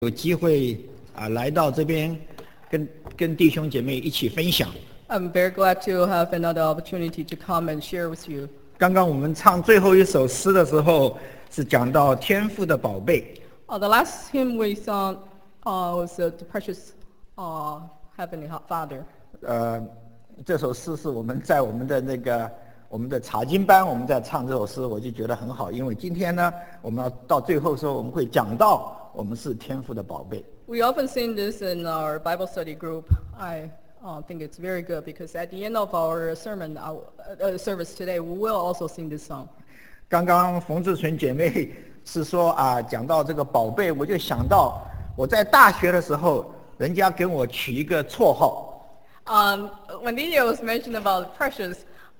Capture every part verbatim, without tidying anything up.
有机会啊来到这边跟跟弟兄姐妹一起分享。 I'm very glad to have another opportunity to come and share with you. 刚刚我们唱最后一首诗的时候，是讲到天父的宝贝。 Uh, the last hymn we sung uh, was uh, the precious uh, Heavenly Father. 呃，这首诗是我们在我们的那个我们的查经班，我们在唱这首诗，我就觉得很好，因为今天呢，我们要到最后的时候，我们会讲到我们是天父的宝贝。 We often sing this in our Bible study group. I uh, think it's very good because at the end of our sermon our, uh, service today, we will also sing this song. 刚刚冯志纯姐妹是说啊，讲到这个宝贝，我就想到我在大学的时候，人家给我取一个绰号。 Um, when Lydia was mentioned about precious,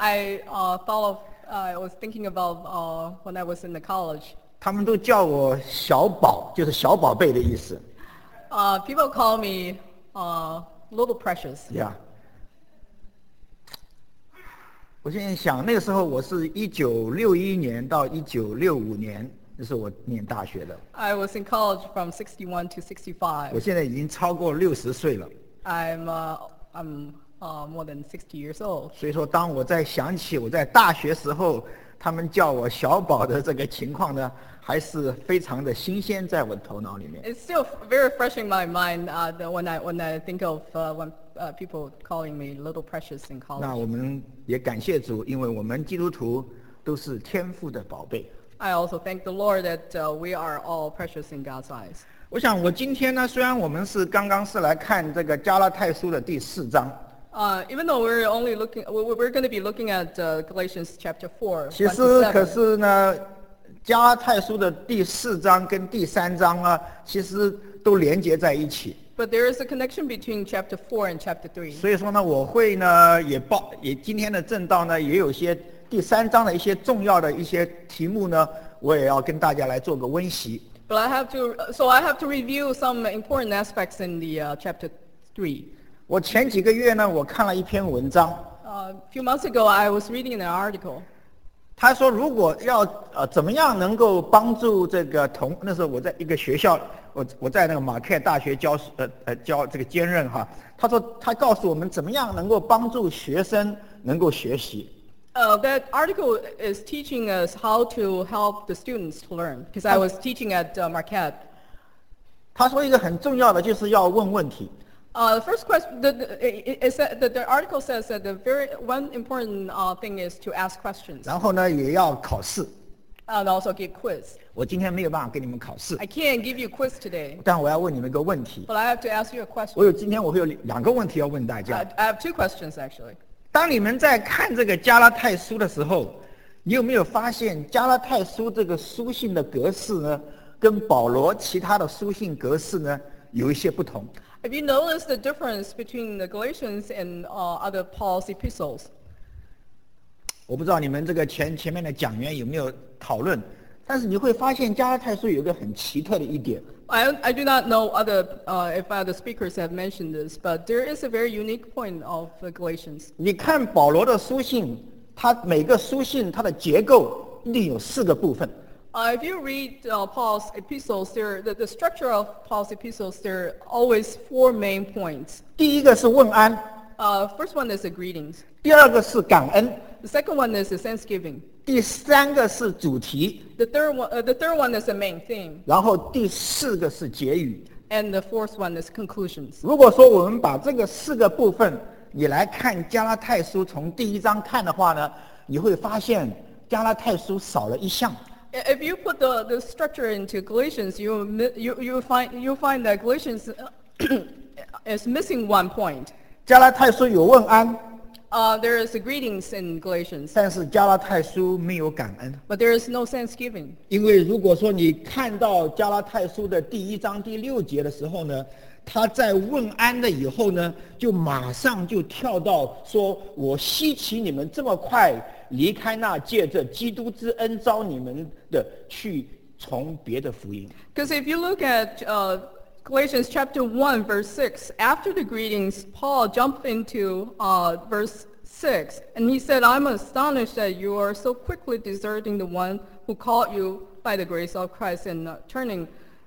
I uh, thought of, uh, I was thinking about uh, when I was in the college. 他们都叫我小宝，就是小宝贝的意思。 Uh, people call me uh, Little Precious. 呀、yeah. 我现在想，那个时候我是一九六一年到一九六五年，那是我念大学的。 I was in college from sixty-one to 我 sixty-five. 现在已经超过六十岁了， I'm, uh, I'm uh, more than sixty years old. 所以说，当我在想起我在大学时候他们叫我小宝的这个情况呢，还是非常的新鲜，在我的头脑里面。 It's still very fresh in my mind uh, the, when, I, when I think of uh, when uh, people calling me Little Precious in 那 college. 我们也感谢主，因为我们基督徒都是天父的宝贝。 I also thank the Lord that uh, we are all precious in God's eyes. 我想，我今天呢，虽然我们是刚刚是来看这个加拉太书的第四章， Uh, even though we're only looking, we- we're going to be looking at uh, Galatians chapter four, 其 one 实 to 可 seven. 是呢，加拉太书的第四章跟第三章呢，其实都连接在一起。 But there is a connection between chapter four and chapter three. 所以说呢，我会呢也报也今天的正道呢，也有些第三章的一些重要的一些题目呢，我也要跟大家来做个温习。 But I have to, so I have to review some important aspects in the uh, chapter three. 我前几个月呢，我看了一篇文章， Uh, a few months ago, I was reading an article. 他说如果要呃怎么样能够帮助这个同那时候我在一个学校，我我在那个马凯大学教呃呃教这个兼任哈，他说他告诉我们怎么样能够帮助学生能够学习。 Uh, that article is teaching us how to help the students to learn, because I was teaching at uh, Marquette. 他说一个很重要的就是要问问题。 Uh, the first question, the, the, it, it said, the, the article says that the very one important uh, thing is to ask questions 然后呢，也要考试。 and also give quiz. 我今天没有办法给你们考试， I can't give you a quiz today, 但我要问你们一个问题。 but I have to ask you a 我 question. 有今天我会有两个问题要问大 I, 家。 I have two questions actually. 当你们在看这个加拉太书的时候，你有没有发现加拉太书这个书信的格式呢，跟保罗其他的书信格式呢有一些不同？ Have you noticed the difference between the Galatians and uh, other Paul's epistles? 我不知道你们这个前前面的讲员有没有讨论，但是你会发现加拉太书有一个很奇特的一点， I, I do not know other, uh, if other speakers have mentioned this, but there is a very unique point of the Galatians. 你看保罗的书信，它每个书信它的结构一定有四个部分。 Uh, if you read uh, Paul's epistles, there, the, the structure of Paul's epistles, there are always four main points. 第一个是问安， Uh, first one is the greetings. 第二个是感恩， The second one is the thanksgiving. 第三个是主题， The third one, uh, the third one is the main theme. 然后第四个是结语。 And the fourth one is conclusions. 如果说我们把这个四个部分你来看加拉太书，从第一章看的话呢，你会发现加拉太书少了一项。 If you put the, the structure into Galatians, you mi- you you find you find that Galatians uh, is missing one point. 加拉太书有问安， Uh, there is the greetings in Galatians, 但是加拉太书没有感恩。 but there is no thanksgiving. 因为如果说你看到加拉太书的第一章第六节的时候呢，他在问安了以后呢，就马上就跳到说：“我希奇你们这么快离开那借着基督之恩招你们的，去从别的福音。” Because if you look at uh, Galatians chapter one, verse six, after the greetings, Paul jumped into uh, verse six, and he said, I'm astonished that you are so quickly deserting the one who called you by the grace of Christ and uh, turning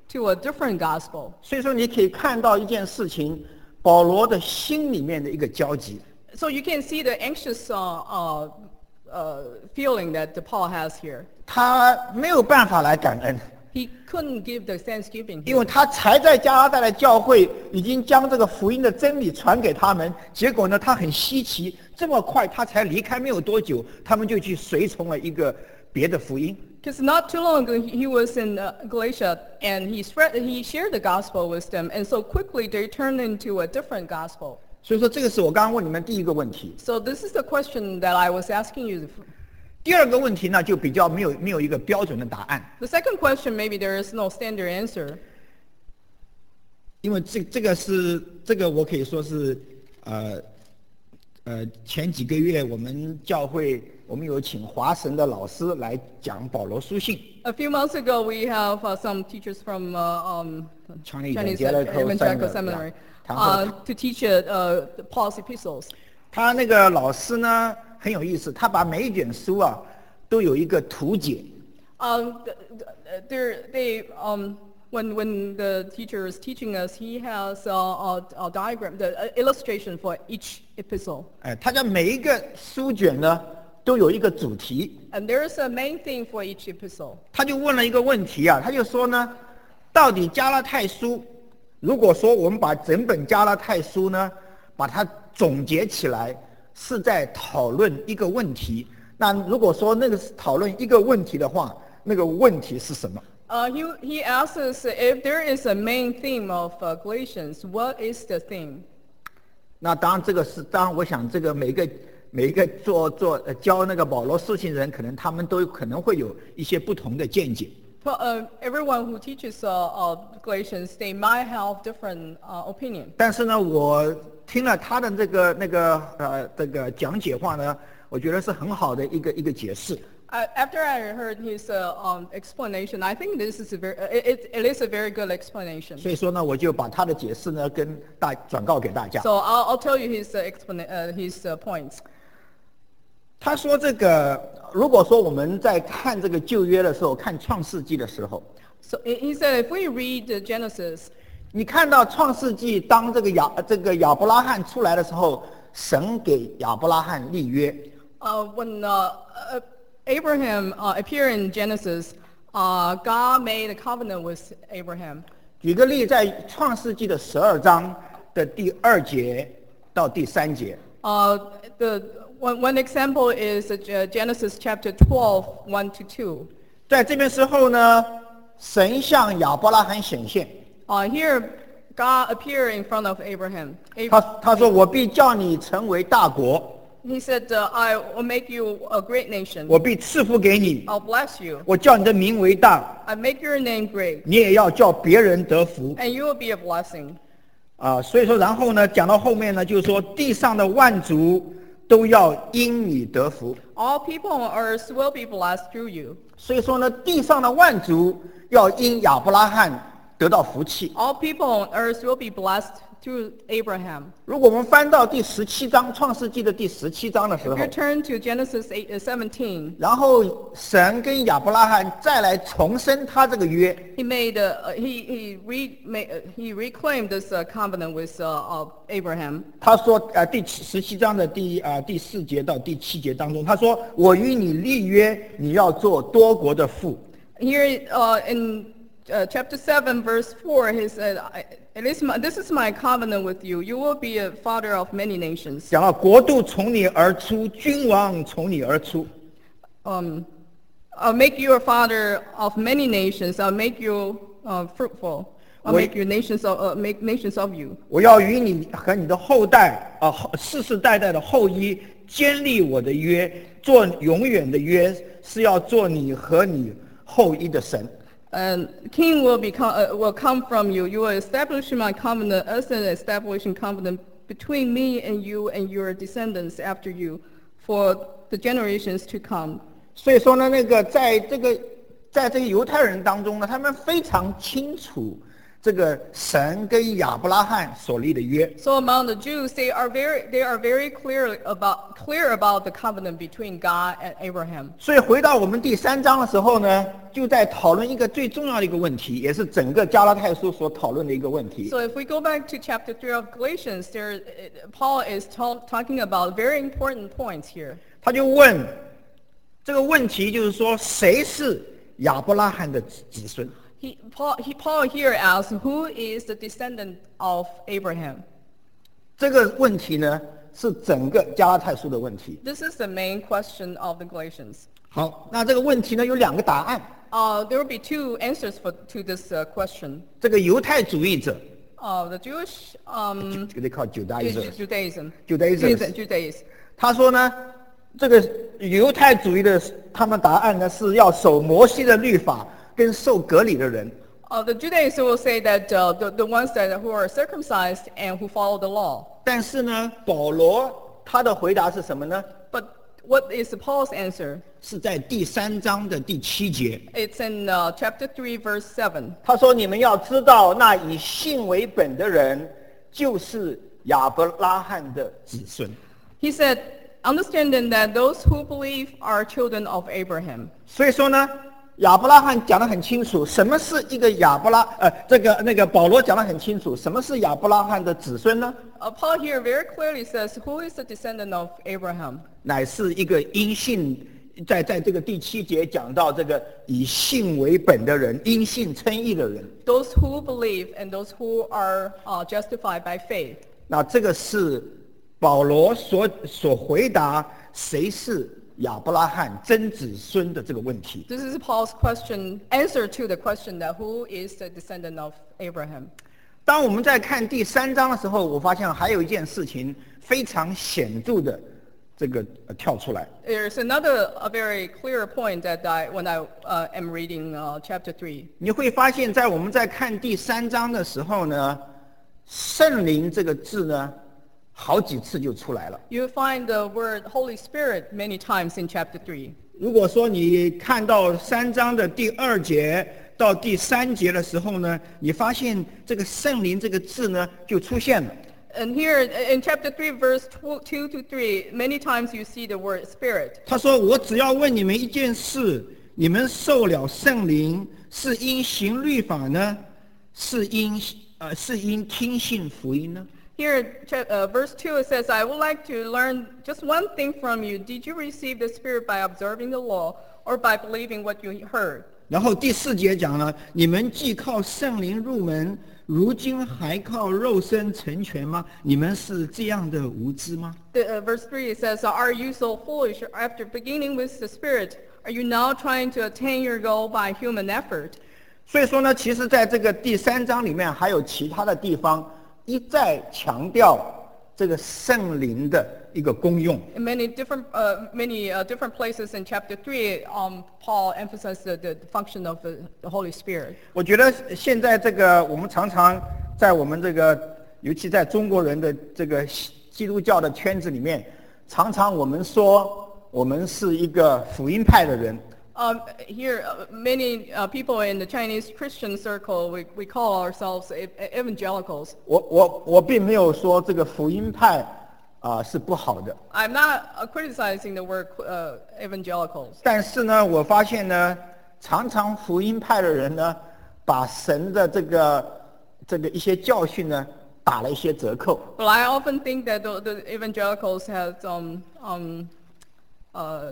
to a different gospel. 所以说你可以看到一件事情，保罗的心里面的一个焦急。 So you can see the anxious uh, uh, uh, feeling that Paul has here. 他没有办法来感恩， He couldn't give the thanksgiving 因为他才在加拉太的教会已经将这个福音的真理传给他们，结果呢，他很稀奇，这么快他才离开没有多久，他们就去随从了一个别的福音。 because not too long ago he was in uh, Galatia and he spread, he shared the gospel with them, and so quickly they turned into a different gospel. 所以说，这个是我刚刚问你们第一个问题。 So this is the question that I was asking you. 第二个问题呢，就比较没有没有一个标准的答案， The second question, maybe there is no standard answer. 因为这这个是这个我可以说是，呃呃前几个月我们教会我们有请华神的老师来讲保罗书信。 A few months ago, we have uh, some teachers from uh, um, Chinese Chinese Evangelical Evangelical Seminary, Seminary yeah. uh, to teach uh, uh, Paul's epistles. 他那个老师呢很有意思，他把每一卷书啊都有一个图解。 Um, th- th- they're- they, um, when, when the teacher is teaching us, he has a, a, a diagram, the uh, illustration for each epistle. 哎，他将每一个书卷呢都有一个主题。 And there is a main theme for each epistle. 他就问了一个问题啊，他就说呢，到底加拉太书，如果说我们把整本加拉太书呢，把它总结起来，是在讨论一个问题。那如果说那个是讨论一个问题的话，那个问题是什么？ Uh, he, he asks us if there is a main theme of uh, Galatians, what is the theme? 那当然这个是，当然我想这个每一个每一个做做呃教那个保罗书信人，可能他们都可能会有一些不同的见解。 But, uh, everyone who teaches uh, uh, Galatians, they might have different uh, opinion. 但是呢，我听了他的这个那个呃这个讲解话呢，我觉得是很好的一个一个解释。 Uh, after I heard his uh, um, explanation, I think this is a very, uh, it, it is a very good explanation. 所以说呢，我就把他的解释呢跟大转告给大家。 So I'll, I'll tell you his uh, explana- uh, his uh, points. 他说这个，如果说我们在看这个旧约的时候，看创世纪的时候， So he he said, if we read the Genesis, 你看到创世纪当这个亚这个亚伯拉罕出来的时候，神给亚伯拉罕立约。 uh, when uh, uh, Abraham uh, appeared in Genesis, uh, God made a covenant with Abraham. 举个例，在创世纪的十二章的第二节到第三节， Uh, the one, one example is uh, Ge- Genesis chapter twelve, one to two. 在这边时候呢，神向亚伯拉罕显现， Uh, here, God appeared in front of Abraham. Ab- 他他说：“我必叫你成为大国， he said, uh, I will make you a great nation. 我必赐福给你， I'll bless you. 我叫你的名为大， I make your name great, 你也要叫别人得福。” and you will be a blessing. 啊，所以说，然后呢，讲到后面呢，就是说地上的万族都要因你得福。 All people on earth will be blessed through you. 所以说呢，地上的万族要因亚伯拉罕得到福气。 All people on earth will be blessed through Abraham. 如果我们翻到第十七章《创世纪》的第十七章的时 If 候 you，turn to Genesis eight, uh, seventeen, 然后神跟亚伯拉罕再来重申他这个约， he made a, uh, he he re, made, uh, he reclaimed this uh, covenant with uh, uh, Abraham. 他说，呃，第十七章的第啊、呃、第四节到第七节当中，他说：“我与你立约，你要做多国的父。” Here uh, in uh, chapter seven, verse four, he said, I, "It is my, this is my covenant with you. You will be a father of many nations. 讲到国度从你而出，君王从你而出。 Um, I'll make you a father of many nations. I'll make you uh, fruitful. I'll Wait. make you nations of uh, make nations of you. 我要与你和你的后代啊，后世世代代的后裔坚立我的约，做永远的约，是要做你和你后裔的神。 And king will become uh, will come from you. You will establish my covenant as an establishing covenant between me and you and your descendants after you, for the generations to come." 所以说呢，那个在这个在这个犹太人当中呢，他们非常清楚这个神跟亚伯拉罕所立的约。 So among the Jews, they are very they are very clear about clear about the covenant between God and Abraham. 所以回到我们第三章的时候呢，就在讨论一个最重要的一个问题，也是整个加拉太书所讨论的一个问题。 So if we go back to chapter three of Galatians, there Paul is talk, talking about very important points here. 他就问这个问题，就是说谁是亚伯拉罕的子孙？ He, Paul, he, Paul here asks, who is the descendant of Abraham? 这个问题呢，是整个加拉太书的问题。 This is the main question of the Galatians. 好，那这个问题呢有两个答案。 Uh, there will be two answers for, to this uh, question. 这个犹太主义者 Uh, the Jewish um, ，they call Judaism， Judaism. Judaism Judaism. 他说呢，这个犹太主义的他们答案呢是要守摩西的律法跟受割礼的人。 Uh, the Judaizers will say that uh, the, the ones that who are circumcised and who follow the law. 但是呢，保罗他的回答是什么呢？ But what is Paul's answer? 是在第三章的第七节。 It's in uh, chapter three, verse seven. 他说：“你们要知道，那以信为本的人，就是亚伯拉罕的子孙。” He said, understanding that those who believe are children of Abraham. 所以说呢，亚伯拉罕讲得很清楚，什么是一个亚伯拉呃，这个那个保罗讲得很清楚，什么是亚伯拉罕的子孙呢？ Uh, Paul here very clearly says, who is the descendant of Abraham? 乃是一个因信，在在这个第七节讲到这个以信为本的人，因信称义的人。 Those who believe and those who are uh, justified by faith. 那这个是保罗所所回答谁是亚伯拉罕真子孙的这个问题。 This is Paul's question, answer to the question that who is the descendant of Abraham. 当我们在看第三章的时候，我发现还有一件事情非常显著的这个、呃、跳出来。 There's another a very clear point that I, when I uh, am reading uh, chapter three. 你会发现在我们在看第三章的时候呢，圣灵这个字呢，好几次就出来了。 You find the word Holy Spirit many times in chapter three. 如果说你看到三章的第二节到第三节的时候呢，你发现这个圣灵这个字呢就出现了。 And here in chapter three, verse two to three, many times you see the word Spirit. 他说：“我只要问你们一件事，你们受了圣灵，是因行律法呢，是因呃是因听信福音呢？” Here, uh, verse two, it says, I would like to learn just one thing from you. Did you receive the Spirit by observing the law or by believing what you heard? 然后第四节讲了，你们既靠圣灵入门，如今还靠肉身成全吗？你们是这样的无知吗？ The, uh, verse three, it says, Are you so foolish? After beginning with the Spirit, are you now trying to attain your goal by human effort? 所以说呢，其实在这个第三章里面还有其他的地方一再强调这个圣灵的一个功用。 In many different, uh, many uh, different places in chapter three, um, Paul emphasized the, the function of the, the Holy Spirit. 我觉得现在这个我们常常在我们这个，尤其在中国人的这个基督教的圈子里面，常常我们说我们是一个福音派的人。 Um, here, uh, many uh, people in the Chinese Christian circle, we, we call ourselves ev- evangelicals. 我我我并没有说这个福音派啊、是不好的， I'm not uh, criticizing the word uh, evangelicals. 但是呢，我发现呢，常常福音派的人呢，把神的这个这个一些教训呢，打了一些折扣。 But I often think that the, the evangelicals have um, um, uh,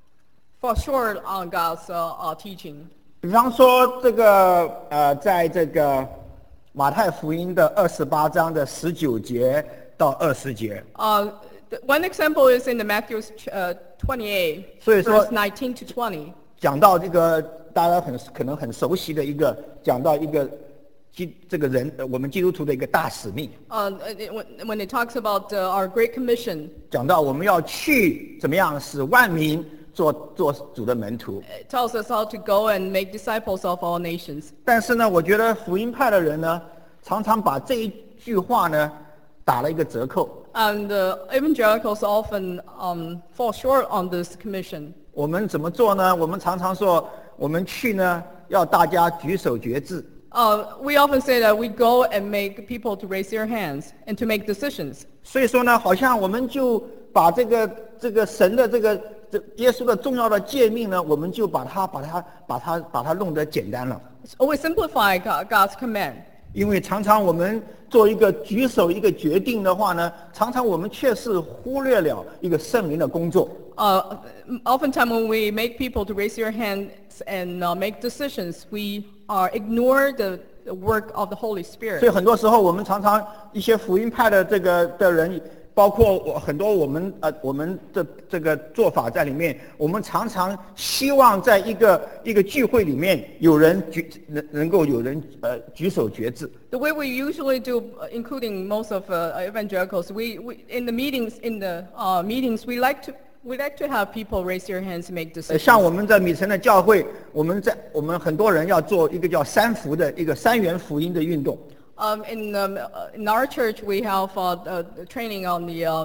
fall short on God's uh, uh, teaching. 比方说，这个呃，在这个马太福音的二十八章的十九节到二十节， Uh, the, one example is in the Matthew uh, twenty-eight, 所以说- verse nineteen to twenty. 讲到这个大家很可能很熟悉的一个，讲到一个基这个人，呃我们基督徒的一个大使命， Uh, it- when, when it talks about uh, our Great Commission, 讲到我们要去怎么样使万民做做主的门徒。 it tells us how to go and make disciples of all nations. 但是呢，我觉得福音派的人呢，常常把这一句话呢打了一个折扣。 And uh, evangelicals often um, fall short on this commission. 我们怎么做呢？我们常常说，我们去呢要大家举手决志。 Uh, we often say that we go and make people to raise their hands and to make decisions. 所以说呢，好像我们就把这个这个神的这个这耶稣的重要的诫命呢，我们就把它把它把它把它弄得简单了。 So we simplify God- God's command. 因为常常我们做一个举手一个决定的话呢，常常我们确实忽略了一个圣灵的工作。 Uh, oftentimes when we make people to raise their hands and uh, make decisions, we uh, ignore the, the work of the Holy 所 Spirit. 以很多时候我们常常一些福音派的这个的人，包括我很多我们呃我们的这个做法在里面，我们常常希望在一个一个聚会里面有人举能能够有人呃举手决志。 The way we usually do, uh, including most of uh, evangelicals, we, we in the meetings in the uh, meetings we like to we like to have people raise their hands and make 呃，像 decisions. 我们在米城的教会，我们在我们很多人要做一个叫三福的一个三元福音的运动。 Um, in, um, uh, in our church, we have uh, uh, the training on the uh,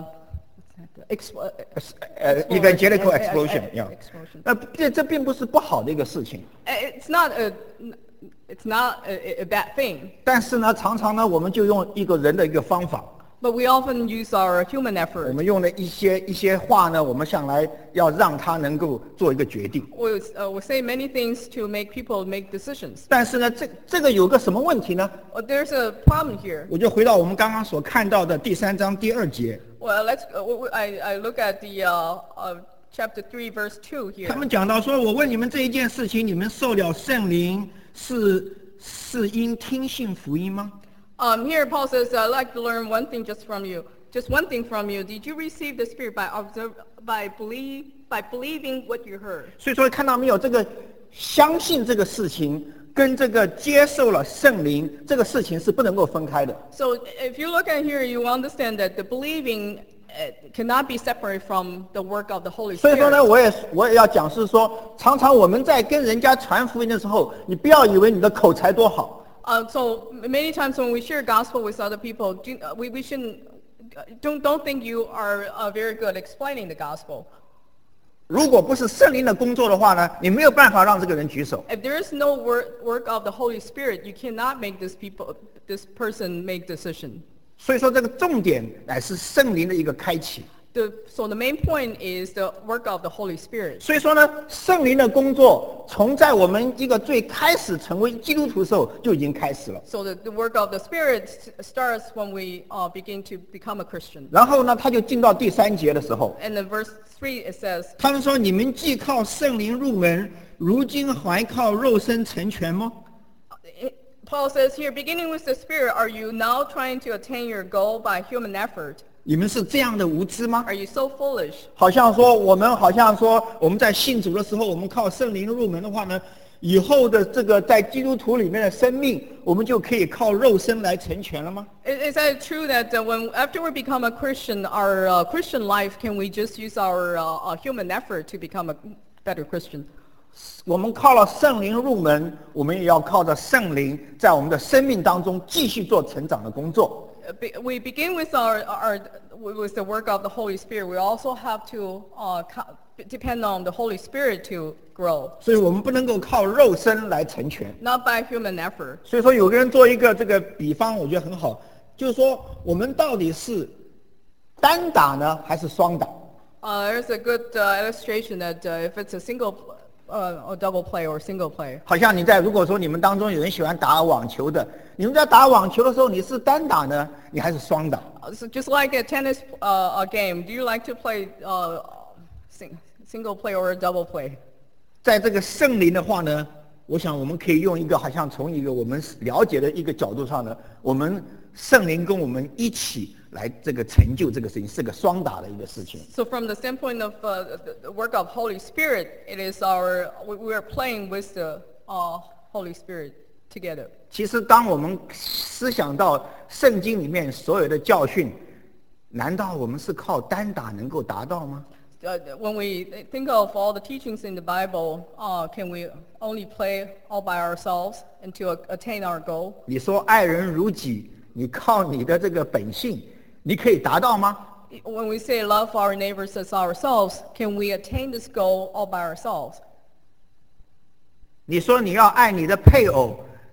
exp- uh, 呃 Explosion. ，evangelical Eh, eh, explosion， eh, 呀 explosion. 那这这并不是不好的一个事情， it's not a it's not a, a bad thing, 但是呢，常常呢，我们就用一个人的一个方法， but we often use our human 我 effort. 们用了一些一些话呢，我们向来要让他能够做一个决定。 We, uh, we say many things to make people make decisions. 但是呢，这这个有个什么问题呢？ But there's a problem here. 我就回到我们刚刚所看到的第三章第二节， Well, let's. Uh, w- w- I, I look at the uh, uh, chapter three, verse two 他 here. 们讲到说，我问你们这一件事情，你们受了圣灵是是因听信福音吗？ Um, here Paul says, "I'd like to learn one thing just from you. Just one thing from you. Did you receive the Spirit by observe, by believe, by believing what you heard?" 所以说看到没有，这个相信这个事情跟这个接受了圣灵这个事情是不能够分开的。 So if you look at here, you understand that the believing uh, cannot be separate from the work of the Holy 所以说呢， Spirit. 我也我也要讲是说，常常我们在跟人家传福音的时候，你不要以为你的口才多好， Uh, so many times when we share gospel with other people, do, uh, we, we shouldn't, uh, don't, don't think you are uh, very good explaining the gospel. 如果不是圣灵的工作的话呢，你没有办法让这个人举手。 If there is no work, work of the Holy Spirit, you cannot make this people, this person make decision. 所以说这个重点乃是圣灵的一个开启。 The, so the main point is the work of the Holy Spirit. 所以说呢，圣灵的工作从在我们一个最开始成为基督徒的时候就已经开始了。 So the, the work of the Spirit s- starts when we uh, begin to become a Christian. 然后呢，他就进到第三节的时候， And in verse three it says, 他们说：“你们既靠圣灵入门，如今还靠肉身成全吗？” it- Paul says here, beginning with the Spirit, are you now trying to attain your goal by human effort? 你们是这样的无知吗？ Are you so foolish? 好像说我们好像说我们在信主的时候，我们靠圣灵入门的话呢，以后的这个在基督徒里面的生命，我们就可以靠肉身来成全了吗？ Is, is that true that uh, when after we become a Christian, our uh, Christian life, can we just use our uh, uh, human effort to become a better Christian? 我们靠了圣灵入门，我们也要靠着圣灵在我们的生命当中继续做成长的工作。 Uh, be- We begin with our, our with the work of the Holy Spirit. We also have to uh, co- depend on the Holy Spirit to grow, 所以我们不能够靠肉身来成全。 not by human effort. 所以说，有个人做一个这个比方，我觉得很好，就是说我们到底是单打呢，还是双打？ Uh, there's a good uh, illustration that uh, if it's a single uh, or double play or single play. 好像你在如果说你们当中有人喜欢打网球的，你们在打网球的时候，你是单打呢，你还是双打？ Uh, So just like a tennis uh, a game, do you like to play uh, sing, single play or a double play? 在这个圣灵的话呢，我想我们可以用一个好像从一个我们了解的一个角度上呢，我们圣灵跟我们一起来这个成就这个事情，是个双打的一个事情。 So from the standpoint of uh, the the work of Holy Spirit, it is our we we are playing with the uh, Holy Spirit together. 其实，当我们思想到圣经里面所有的教训，难道我们是靠单打能够达到吗？ Uh, when we think of all the teachings in the Bible, uh, can we only play all by ourselves and to a- attain our goal? 你说爱人如己，你靠你的这个本性，你可以达到吗？ When we say love our neighbors as ourselves, can we attain this goal all by ourselves? 你说你要爱你的配偶，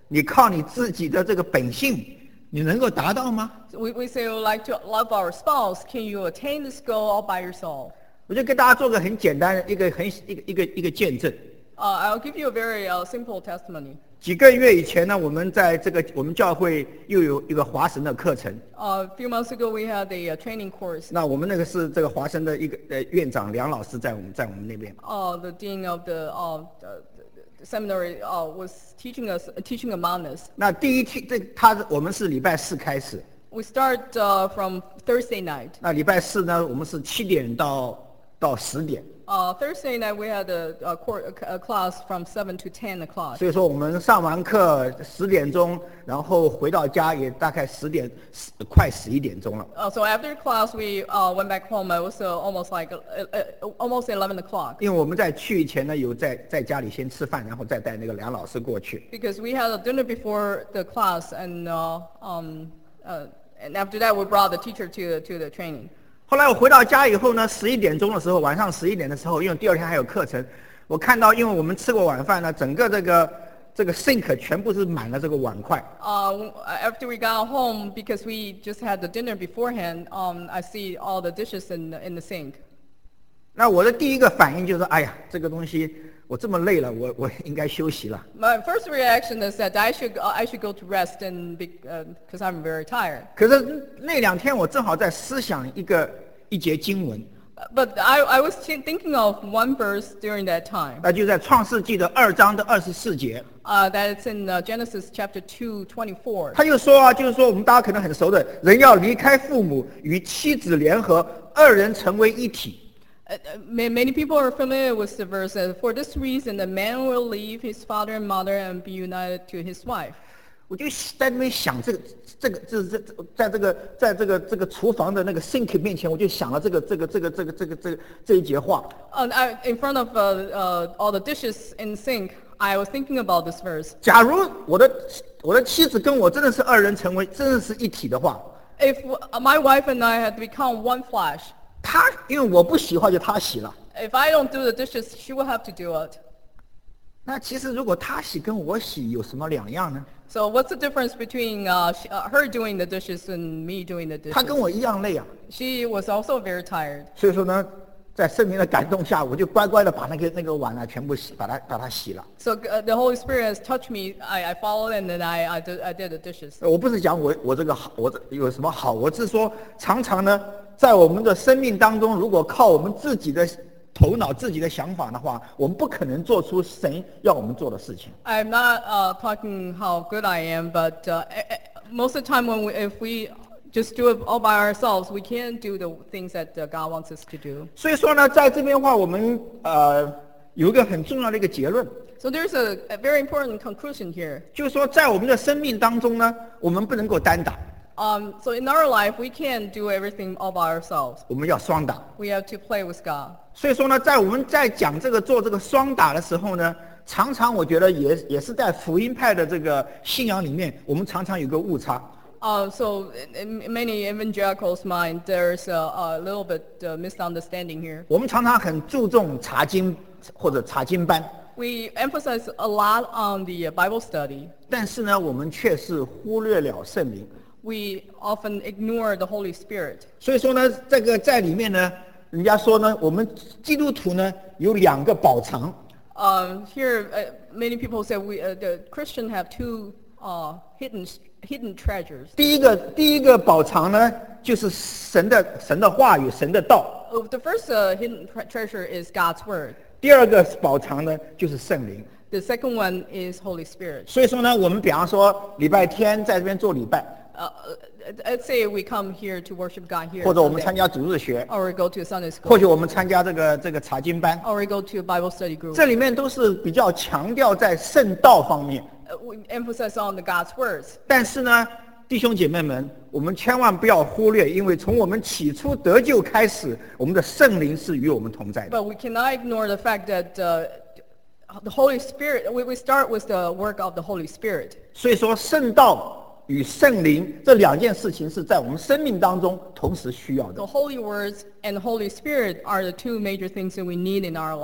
你靠你自己的这个本性，你能够达到吗？ We, we say we like to love our spouse. Can you attain this goal all by yourself? 我就跟大家做个很简单的一个很一个一个一个见证。 Uh, I'll give you a very uh, simple testimony. 几个月以前呢，我们在这个我们教会又有一个华神的课程。 Uh, a few months ago, we had a, uh training course. 那我们那个是这个华神的一个呃院长梁老师在我们在我们那边。 Uh, the dean of the, uh, the, the seminary uh, was teaching us, uh, teaching among us. 那第一天，这他我们是礼拜四开始。 We start uh, from Thursday night. 那礼拜四呢，我们是七点到到十点。 Uh, Thursday night, we had a, a, court, a, a class from seven to ten o'clock. 所以说我们上完课十点钟，然后回到家也大概十点，快十一点钟了。 Uh, so after class, we uh, went back home. It was uh, almost like uh, uh, almost eleven o'clock. 因为我们在去以前呢，有在在家里先吃饭，然后再带那个梁老师过去。 Because we had a dinner before the class, and uh, um, uh, and after that, we brought the teacher to to the training. 后来我回到家以后呢，十一点钟的时候，晚上十一点的时候，因为第二天还有课程，我看到，因为我们吃过晚饭呢，整个这个这个 sink 全部是满了这个碗筷。 Uh, after we got home, because we just had the dinner beforehand, um, I see all the dishes in the, in the sink. 那我的第一个反应就是，哎呀，这个东西我这么累了，我我应该休息了。 My first reaction is that I should uh, I should go to rest, and because uh, I'm very tired. 可是那两天我正好在思想一个一节经文， But I, I was thinking of one verse during that time. 那就在创世纪的二章的二十四节。 Uh, that it's in uh, Genesis chapter two, twenty-four. 他就说啊，就是说我们大家可能很熟的，人要离开父母，与妻子联合，二人成为一体。 Uh, uh, many people are familiar with the verse. Uh, For this reason, the man will leave his father and mother and be united to his wife. 我就在那边想这个这个这这这在这个在这个这个厨房的那个 sink 面前，我就想了这个这个这个这个这个这个这一节话。 Uh, I, in front of uh, uh, all the dishes in the sink, I was thinking about this verse. 假如我的我的妻子跟我真的是二人成为，真的是一体的话， If uh, my wife and I had become one flesh, 她因为我不洗的话，就她洗了。 if I don't do the dishes, she will have to do it. 那其实如果她洗跟我洗有什么两样呢？ So what's the difference between uh, she, uh, her doing the dishes and me doing the 她跟 dishes? 我一样累啊。 She was also very tired. 所以说呢，在圣灵的感动下，我就乖乖的把那个那个碗啊全部洗，把它把它洗了。 So uh, the Holy Spirit has touched me. I, I followed and then I, I, did, I did the dishes. 我不是讲我我这个好，我这有什么好，我是说常常呢，在我们的生命当中，如果靠我们自己的头脑、自己的想法的话，我们不可能做出神要我们做的事情。 I'm not uh, talking how good I am, but uh, eh, eh, most of the time when we, if we just do it all by ourselves, we can't do the things that uh, God wants us to do. 所以说呢，在这边的话，我们呃有一个很重要的一个结论， So there's a, a very important conclusion here. 就是说在我们的生命当中呢，我们不能够单打， Um, so in our life, we can't do everything all by ourselves. 我们要双打。 We have to play with God. 所以说呢，在我们在讲这个做这个双打的时候呢，常常我觉得也也是在福音派的这个信仰里面，我们常常有个误差。 Uh, so in, in many evangelicals' mind, there's a, a little bit uh, misunderstanding here. 我们常常很注重查经或者查经班， We emphasize a lot on the uh, Bible study. 但是呢，我们却是忽略了圣灵。 We often ignore the Holy Spirit. 所以说呢，这个在里面呢，人家说呢，我们基督徒呢有两个宝藏。 Um, here, uh, many people say we, uh, the Christian have two uh, hidden hidden treasures. 第一个第一个宝藏呢，就是神的神的话语，神的道。 Uh, The first uh, hidden tre- treasure is God's Word. 第二个宝藏呢，就是圣灵。 The second one is Holy Spirit. 所以说呢，我们比方说礼拜天在这边做礼拜， Uh, let's say we come here to worship God here, 或者我们 Sunday, 参加主日学， or we go to a Sunday 或 school, 许我们参加这个这个查经班， or we go to a Bible study group. 这里面都是比较强调在圣道方面。 Uh, we emphasize on the God's words. 但是呢，弟兄姐妹们，我们千万不要忽略，因为从我们起初得救开始，我们的圣灵是与我们同在的。 But we cannot ignore the fact that uh, the Holy Spirit, we, we start with the work of the Holy Spirit. 所以说，圣道与圣灵这两件事情是在我们生命当中同时需要的 The。Holy words and the Holy Spirit are the two major things that we need in our life.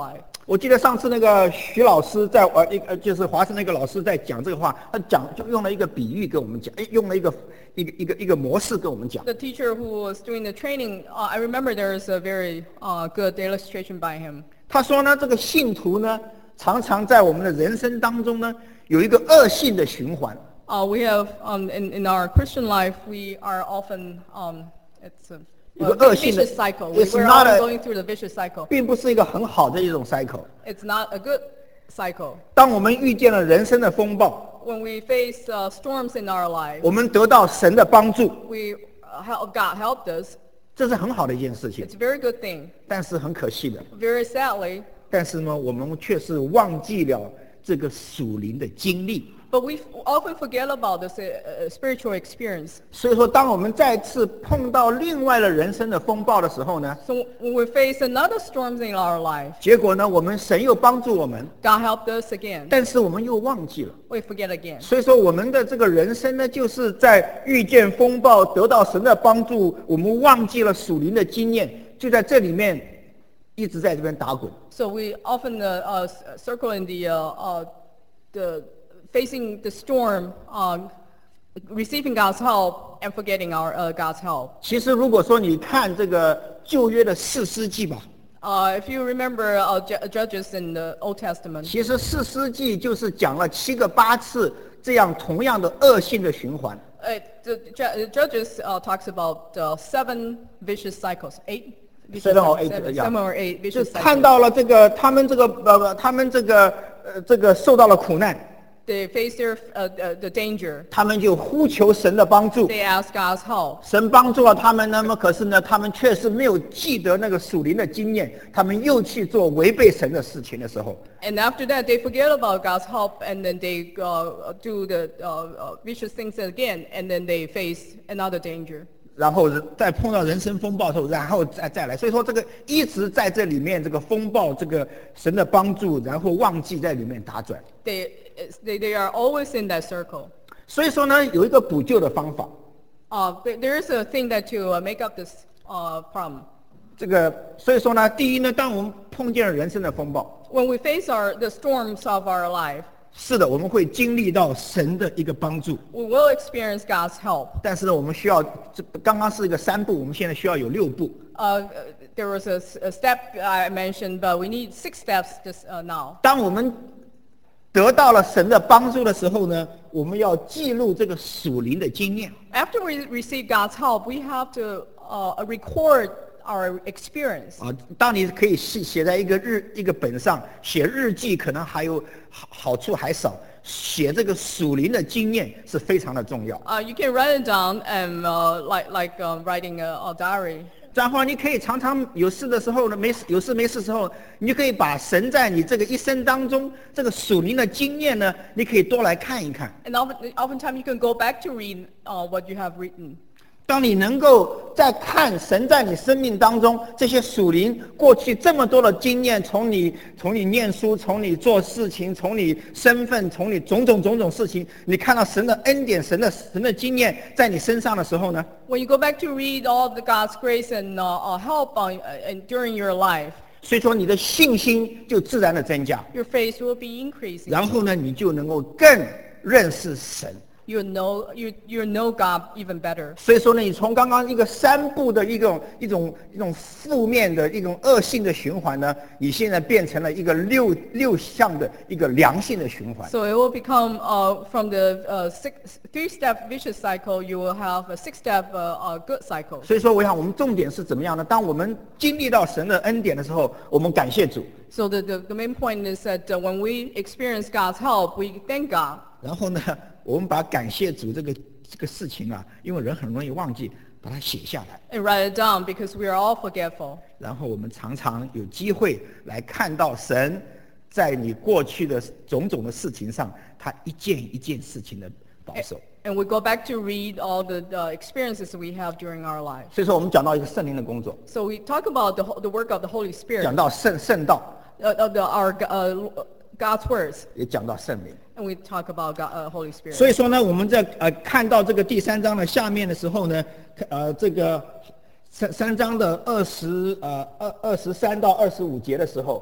我记得上次那个徐老师在呃一个就是华盛那个老师在讲这个话，他讲就用了一个比喻跟我们讲，哎，用了一个一个一个一个模式跟我们讲。 The teacher who was doing the training, uh, I remember there's a very uh, good illustration by him. 他说呢，这个信徒呢，常常在我们的人生当中呢，有一个恶性的循环。 Uh, we have um, in in our Christian life, we are often um, it's a, 一个 a 恶性的 vicious cycle. We, It's we're not often a- going through the vicious cycle. 并不是一个很好的一种 cycle。 It's not a good cycle. 当我们遇见了人生的风暴， When we face uh, storms in our lives, 我们得到神的帮助， we uh, help, God helped us. 这是很好的一件事情。 It's a very good thing. 但是很可惜的， Very sadly, 但是呢，我们却是忘记了这个属灵的经历。 but we often forget about this uh, uh, spiritual experience. 所以说，当我们再次碰到另外的人生的风暴的时候呢， So when we face another storms in our life, 结果呢，我们神又帮助我们， God helped us again. 但是我们又忘记了。 We forget again. 所以说，我们的这个人生呢，就是在遇见风暴，得到神的帮助，我们忘记了属灵的经验，就在这里面一直在这边打滚。 So we often uh, uh, circle in the uh, uh, the facing the storm, uh, receiving God's help and forgetting our uh, God's help. 其实，如果说你看这个旧约的士师记吧， Uh, if you remember uh, Ju- Judges in the Old Testament, 其实士师记就是讲了七个八次这样同样的恶性的循环。 uh, the Ju- Judges uh, talks about uh, seven vicious cycles, eight. vicious Seven or cycles, eight, seven, yeah. seven or eight 就 vicious 看 cycles. 到了这个他们这个呃不他们这个呃这个受到了苦难， They face their uh, uh, the danger. 他们就呼求神的帮助。 They ask God's help. 神帮助了他们，那么可是呢，他们确实没有记得那个属灵的经验，他们又去做违背神的事情的时候， And after that, they forget about God's help, and then they uh, do the uh, uh, vicious things again, and then they face another danger. 然后再碰到人生风暴的时候，然后再再来。所以说这个一直在这里面，这个风暴，这个神的帮助，然后忘记在里面打转。 They, they, they are always in that circle. 所以说呢，有一个补救的方法。 Uh, there, there is a thing that to uh, make up this uh, problem. 这个所以说呢，第一呢，当我们碰见了人生的风暴， When we face our, the storms of our life, 是的，我们会经历到神的一个帮助。 we will experience God's help. 但是呢，我们需要这刚刚是一个三步，我们现在需要有六步。 Uh, there was a, s- a step I mentioned, but we need six steps just uh, now. 当我们得到了神的帮助的时候呢，我们要记录这个属灵的经验。 After we receive God's help, we have to uh, record our experience. 啊，当你可以写写在一个日一个本上，写日记可能还有好好处还少，写这个属灵的经验是非常的重要。 Uh, you can write it down and uh, like like uh, writing a, a diary. 然后你可以常常有事的时候呢，没事有事没事的时候，你就可以把神在你这个一生当中这个属灵的经验呢，你可以多来看一看。 And often, oftentimes you can go back to read uh, what you have written. 当你能够在看神在你生命当中这些属灵过去这么多的经验，从你从你念书，从你做事情，从你身份，从你种种种种事情，你看到神的恩典、神的神的经验在你身上的时候呢， When you go back to read all the God's grace and uh, uh, help on, uh, and during your life, 所以说你的信心就自然的增加， your faith will be increasing. 然后呢，你就能够更认识神。 You know you you know God even better. 所以说呢，你从刚刚一个三步的一种一种一种负面的一种恶性的循环呢，你现在变成了一个六六项的一个良性的循环。 So it will become uh, from the uh, six, three-step vicious cycle, you will have a six-step uh, uh, good cycle. 所以说，我想我们重点是怎么样呢？当我们经历到神的恩典的时候，我们感谢主， So the, the, the main point is that uh, when we experience God's help, we thank God. 然后呢，我们把感谢主这个这个事情啊，因为人很容易忘记，把它写下来。 And write it down because we are all forgetful. 然后我们常常有机会来看到神在你过去的种种的事情上，他一件一件事情的保守。 And we go back to read all the, the experiences we have during our lives. 所以说，我们讲到一个圣灵的工作， So we talk about the, ho- the work of the Holy 讲 Spirit, 到圣圣道， uh, uh, the, our uh, God's words, 也讲到圣灵。 and we talk about God, uh, Holy Spirit. 所以说呢，我们在呃看到这个第三章的下面的时候呢，呃，这个三三章的二十呃二二十三到二十五节的时候，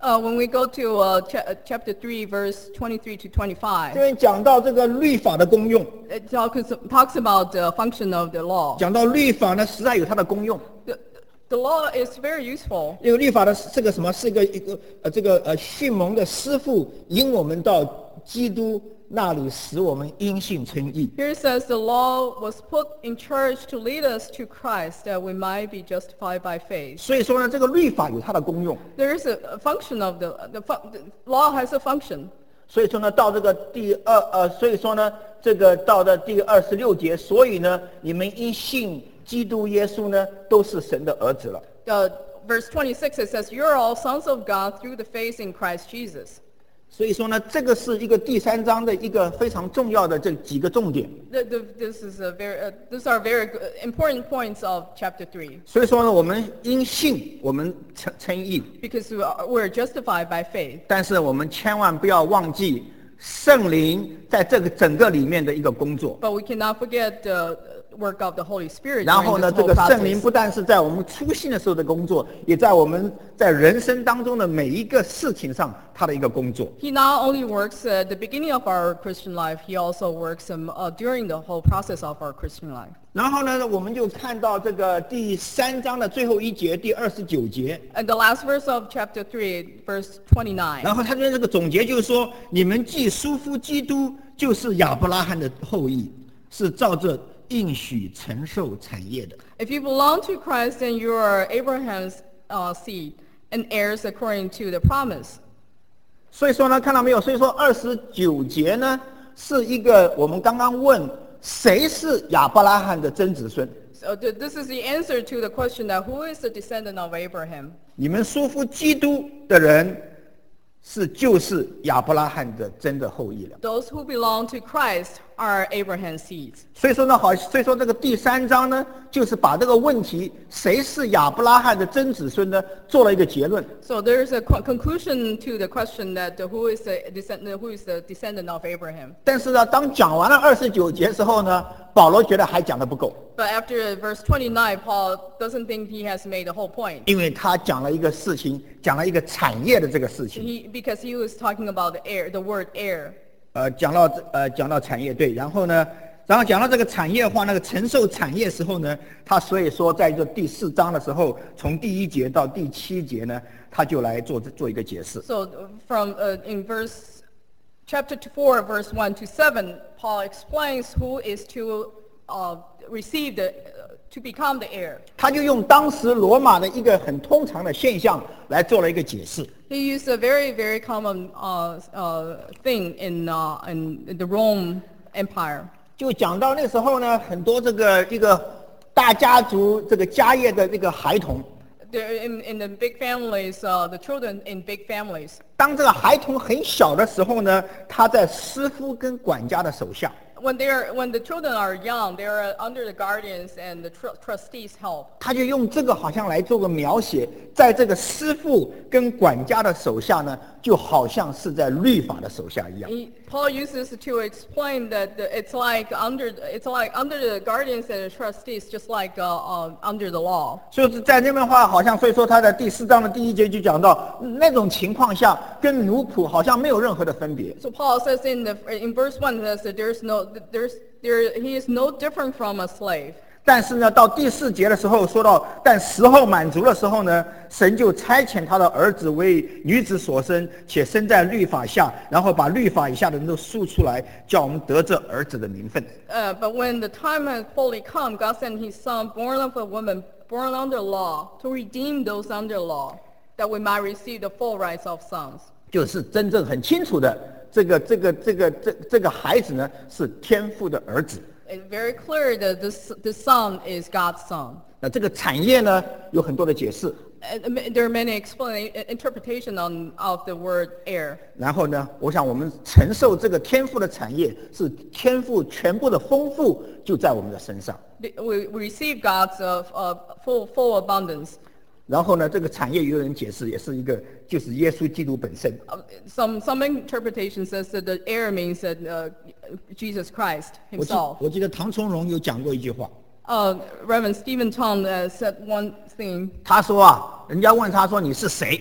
Uh, when we go to uh, cha- uh, chapter three, verse twenty-three to 这 twenty-five, 边讲到这个律法的功用， it talks, talks about the function of the law. 讲到律法呢，实在有它的功用。 The, the law is very useful 因为律法的这个什么是一个一个呃这个呃训蒙的师傅，引我们到基督那里，使我们因信称义。 Here it says the law was put in church to lead us to Christ that we might be justified by faith. 所以说呢，这个律法有它的功用。 There is a, a function of the, the, fu- the law has a function. 所以说呢，到这个第二呃，所以说呢，这个到的第二十六节，所以呢，你们因信基督耶稣呢，都是神的儿子了。 Uh, verse twenty-six, it says, you're all sons of God through the faith in Christ Jesus. 所以说呢，这个是一个第三章的一个非常重要的这几个重点。 The, the, this is a very, uh, these are very good- important points of chapter three. 所以说呢，我们因信我们称称义， Because we are, we're justified by faith. 但是我们千万不要忘记圣灵在这个整个里面的一个工作。 But we cannot forget the work of the Holy Spirit 然后 during 呢， this 这 whole 个圣灵 process. 不但是在我们出信的时候的工作，也在我们在人生当中的每一个事情上，他的一个工作。 He not only works at the beginning of our Christian life, he also works um, uh, during the whole process of our Christian life. 然后呢，我们就看到这个第三章的最后一节，第二十九节。 And the last verse of chapter three, verse twenty-nine. 然后他的这个总结就是说，你们既属乎基督，就是亚伯拉罕的后裔，是照着应许承受产业的。 If you belong to Christ, then you are Abraham's uh, seed and heirs according to the promise. 所以说呢，看到没有？所以说二十九节呢，是一个我们刚刚问谁是亚伯拉罕的真子孙？ So th- this is the answer to the question that who is the descendant of Abraham? 你们属乎基督的人，是就是亚伯拉罕的真的后裔了。 Those who belong to Christ are Abraham's seeds. 所以说呢，好，所以说这个第三章呢，就是把这个问题谁是亚伯拉罕的真子孙呢，做了一个结论。 So there's a co- conclusion to the question that uh, who is the descendant, who is the descendant of Abraham. 但是呢，当讲完了二十九节之后呢，保罗觉得还讲得不够， But after verse twenty-nine, Paul doesn't think he has made the whole point. 因为他讲了一个事情，讲了一个产业的这个事情。 He, because he was talking about the heir, the word heir. 呃，讲到呃讲到产业对，然后呢，然后讲到这个产业的话，那个承受产业时候呢，他所以说在这第四章的时候，从第一节到第七节呢，他就来做做一个解释。 So uh, from uh, in verse chapter four, verse one to seven, Paul explains who is to uh, receive the uh, to become the heir. 他就用当时罗马的一个很通常的现象来做了一个解释。 He used a very very common uh, uh, thing in uh, in the Rome Empire. 就讲到那时候呢，很多这个一个大家族这个家业的这个孩童， There in in the big families, uh, the children in big families. 当这个孩童很小的时候呢，他在师傅跟管家的手下。 When they are when the children are young, they are under the guardians and the tr- trustees' help. 他就用这个好像来做个描写，在这个师傅跟管家的手下呢，就好像是在律法的手下一样。 He, Paul uses it to explain that the, it's like under it's like under the guardians and the trustees, just like uh, uh, under the law. 所以在这边的话，好像所以说他在第四章的第一节就讲到，那种情况下跟奴仆好像没有任何的分别。 So Paul says in the in verse one says that there's no there's there he is no different from a slave. 但是呢，到第四节的时候说到，但时候满足的时候呢，神就差遣他的儿子为女子所生，且生在律法下，然后把律法以下的人都赎出来，叫我们得这儿子的名分。 Uh, but when the time has fully come, God sent His Son, born of a woman, born under law, to redeem those under law, that we might receive the full rights of sons. 就是真正很清楚的，这个这个这个这这个孩子呢，是天父的儿子。 It's very clear that this the son is God's son. 那这个产业呢，有很多的解释。 And there are many explain interpretation on of the word heir. 然后呢，我想我们承受这个天赋的产业，是天赋全部的丰富就在我们的身上。 We, we receive God's uh, uh, full full abundance. 然后呢，这个产业也有人解释，也是一个就是耶稣基督本身。 Uh, some some interpretation says that the heir means that uh, Jesus Christ 我记 Himself. 我记得唐从容有讲过一句话， Uh, Reverend Stephen Tong uh, said one thing. 他说啊，人家问他说你是谁，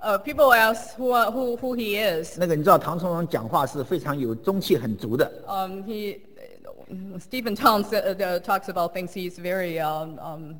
Uh, people ask who, who, who he is. 那个你知道唐崇荣讲话是非常有中气很足的。 Um, he, Stephen Towns uh, uh, talks about things. He's very um, um,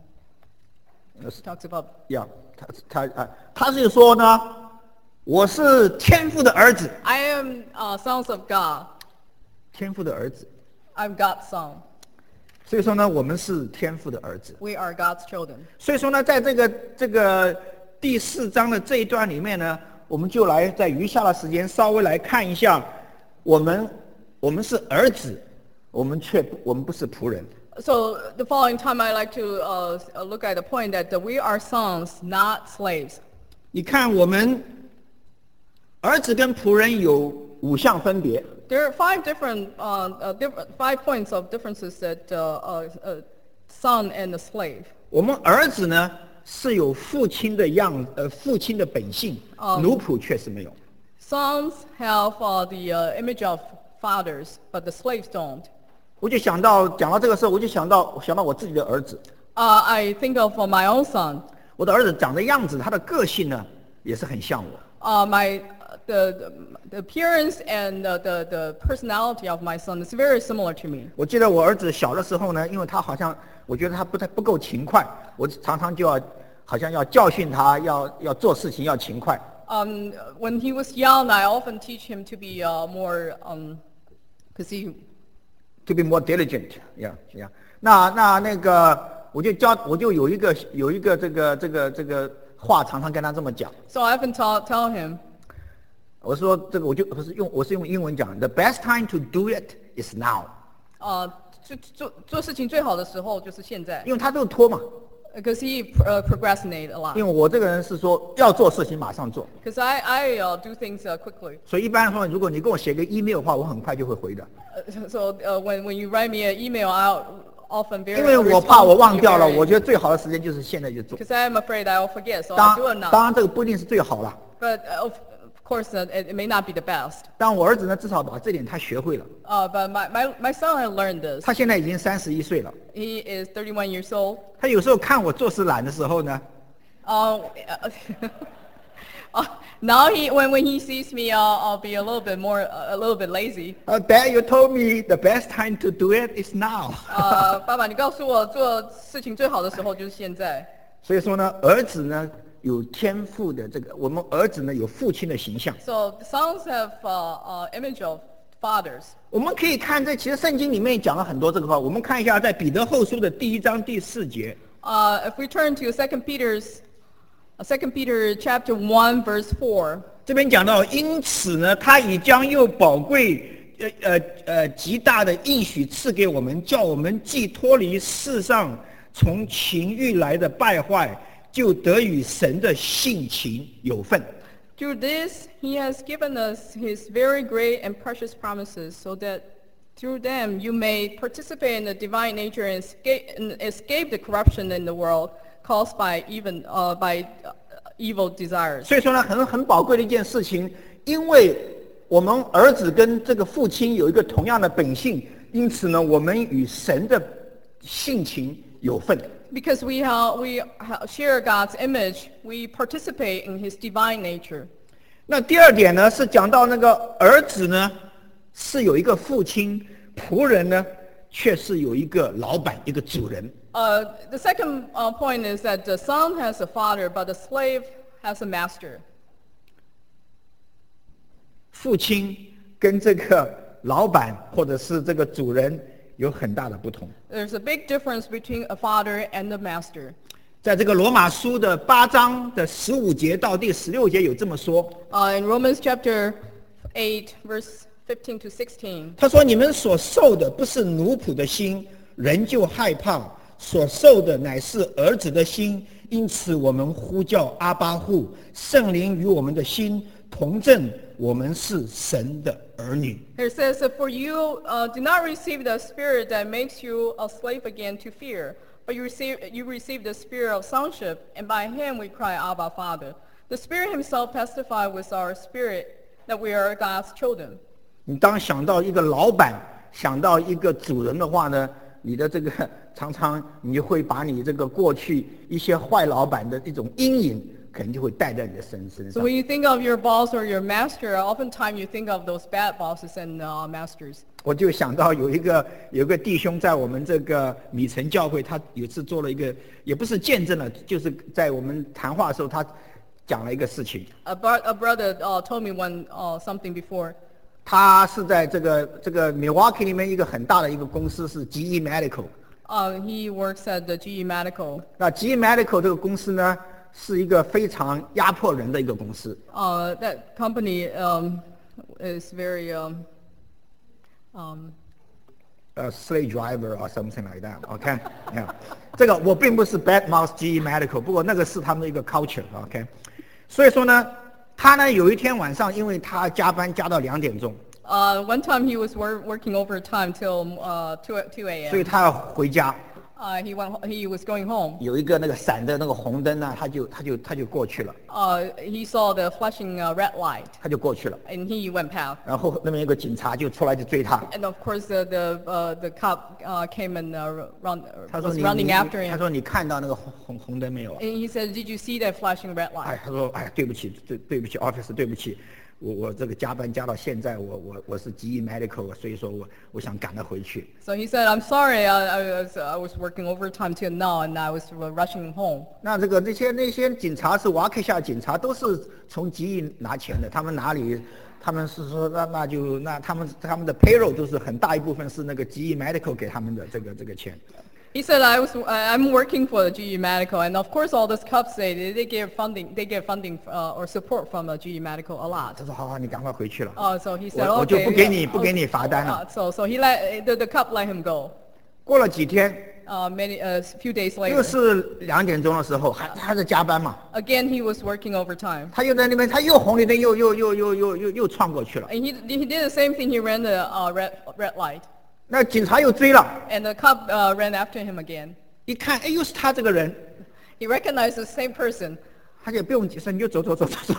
talks about. 呀，他他啊，他是说呢，我是天父的儿子。 I am uh, sons of God. 天父的儿子。 I'm God's son. 所以说呢，我们是天父的儿子。 We are God's children. 所以说呢，在这个这个第四章的这一段里面呢，我们就来在余下的时间稍微来看一下，我们我们是儿子，我们却我们不是仆人。 So the following time, I like to uh, look at the point that we are sons, not slaves. 你看，我们儿子跟仆人有五项分别。 There are five different, uh, uh, different five points of differences that uh, uh, uh, son and a slave. 我们儿子呢是有父亲的样，呃，父亲的本性，奴仆确实没有。 Sons have uh, the uh, image of fathers, but the slaves don't. 我就想到，讲到这个时候，我就想到想到我自己的儿子。 Uh, I think of uh, my own son. 我的儿子长的样子，他的个性呢，也是很像我。 Uh, my the, the appearance and the, the the personality of my son is very similar to me. 我记得我儿子小的时候呢，因为他好像，我觉得他不太不够勤快，我常常就要，好像要教训他，要要做事情要勤快。 Um, when he was young, I often teach him to be uh, more, um, cause he. To be more diligent, yeah, yeah. 那那那个，我就教，我就有一个有一个这个这个这个话，常常跟他这么讲。 So I often tell tell him. 我说这个我就不是用我是用英文讲 ，The best time to do it is now。 呃，做做做事情最好的时候就是现在。 因为他都拖嘛。 Because he uh, procrastinate a lot. 因为我这个人是说要做事情马上做。 Because I I uh, do things uh, quickly. 所以一般说，如果你跟我写个 email 的话，我很快就会回的。 Uh, so uh, when when you write me an email, I'll often very. 因为我怕我忘掉了，我觉得最好的时间就是现在就做。 Because I'm afraid I'll forget, so 当 I do it now. 当然这个不一定是最好了。 But uh, of Of course, uh, it, it may not be the best. 但我儿子呢，至少把这点他学会了。 Uh, but my, my, my son has learned this. 他现在已经三十一岁了。 He is thirty-one years old. 他有时候看我做事懒的时候呢。 Uh, uh, now he when when he sees me, I'll, I'll be a little bit more uh, a little bit lazy. Uh, Dad, you told me the best time to do it is now. 呃，爸爸，你告诉我做事情最好的时候就是现在。 所以说呢，儿子呢。有天赋的这个，我们儿子呢有父亲的形象。 So sons have uh, uh, image of fathers. 我们可以看这，其实圣经里面讲了很多这个话。我们看一下，在彼得后书的第一章第四节。 Uh, if we turn to Second Peter's, Second Peter chapter one verse four. 这边讲到，因此呢，他已将又宝贵呃呃呃极大的应许赐给我们，叫我们既脱离世上从情欲来的败坏。就得与神的性情有份。 Through this, He has given us His very great and precious promises, so that through them you may participate in the divine nature and escape, and escape the corruption in the world caused by even uh, by evil desires. 所以说呢，很很宝贵的一件事情，因为我们儿子跟这个父亲有一个同样的本性，因此呢，我们与神的性情有份。 Because we have, we share God's image, we participate in His divine nature. 那第二点呢，是讲到那个儿子呢是有一个父亲，仆人呢却是有一个老板，一个主人。 Uh, the second uh, point is that the son has a father, but the slave has a master. 父亲跟这个老板或者是这个主人。有很大的不同。 There's a big difference between a father and a master. 在这个罗马书的八章的十五节到第十六节有这么说。 Uh, in Romans chapter eight, verse fifteen to sixteen. 他说：“你们所受的不是奴仆的心，人就害怕；所受的乃是儿子的心，因此我们呼叫阿爸父，圣灵与我们的心同证，我们是神的儿女。” Here it says, "For you uh, do not receive the spirit that makes you a slave again to fear, but you receive you receive the spirit of sonship, and by Him we cry, Abba, Father. The Spirit Himself testifies with our spirit that we are God's children." 你当想到一个老板，想到一个主人的话呢，你的这个常常你会把你这个过去一些坏老板的一种阴影可能就会带在你的身身 So 上。 when you think of your boss or your master, oftentimes you think of those bad bosses and uh, masters. 我就想到有一个有一个弟兄在我们这个米城教会，他有一次做了一个，也不是见证了，就是在我们谈话的时候，他讲了一个事情。 A, bro- a brother uh, told me one uh, something before. 他是在这个这个 Milwaukee 里面一个很大的一个公司是 G E Medical。 Uh, he works at the G E Medical. 那 G E Medical 这个公司呢，是一个非常压迫人的一个公司。 Uh, that company um, is very um, um, 呃 slave driver or something like that。OK， yeah. 这个我并不是 bad mouth G E Medical， 不过那个是他们的一个 culture。OK， 所以说呢，他呢有一天晚上，因为他加班加到两点钟， uh, one time he was wor- working overtime till uh, two, two 所以 a.m. 他要回家。 Uh, he, went, he was going home. 有一个那个闪的那个红灯呢，他就他就他就过去了， Uh, he saw the flashing uh, red light, 他就过去了。 and he went past. 然后那边有个警察就出来就追他。 And of course, uh, the uh, the cop uh, came and uh, run, 他说 was 你 running 你 after 他 him. 说你看到那个红红红灯没有啊？ And he said, "Did you see that flashing red 哎， light?" 他说哎对不起对对不起 officer 对不起，我我这个加班加到现在，我我我是 G E Medical， 所以说我我想赶他回去。 So he said, "I'm sorry, I, I was I was working overtime till now, and I was uh, rushing home." 那这个那些那些警察是瓦克夏警察，都是从 G E 拿钱的，他们哪里？他们是说那那就那他们他们的 payroll 都是很大一部分是那个 G E Medical 给他们的这个这个钱。 He said, "I was I- I'm working for the G E Medical, and of course, all those cops say they, they get funding, they get funding uh, or support from the G E Medical a lot." 他说好好，你赶快回去了。 Uh, so he said, 我我就 "Okay." 不给你 yeah, 不给你罚单了。 uh, so so he let the, the cop let him go. 过了几天， Uh, many a few days 又 later, 是两点钟的时候，还还在加班嘛。 again he was working overtime, 他又在那边，他又红绿灯又又又又又又又闯过去了。 and he he did the same thing. He ran the uh, red red light, 那警察又追了， and the cop uh, ran after him again. 一看，哎，又是他这个人， He recognized the same person. 他也不用解释，你就走走走走走。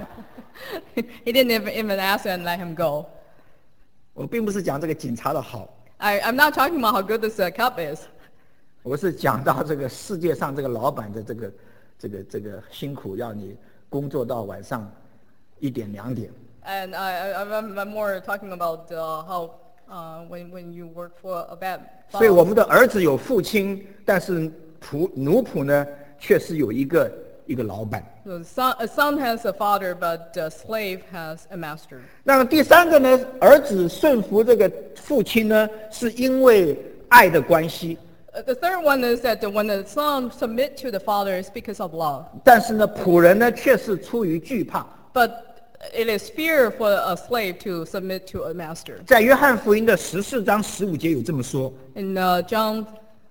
He didn't even, even ask and let him go. 我并不是讲这个警察的好， I, I'm not talking about how good this uh, cop is. 我是讲到这个世界上这个老板的这个这个这个辛苦，要你工作到晚上一点两点。 And I, I, I'm, I'm more talking about uh, how uh, when, when you work for a bad 所以我 boss. 们的儿子有父亲，但是仆奴仆呢，却是有一个一个老板。 So the son, a son has a father, but a slave has a master. 那么第三个呢，儿子顺服这个父亲呢，是因为爱的关系。 Uh, The third one is that the, when the son submit to the father is because of love. 但是呢，仆人呢却是出于惧怕。 But it is fear for a slave to submit to a master. 在约翰福音的十四章十五节有这么说， In uh, John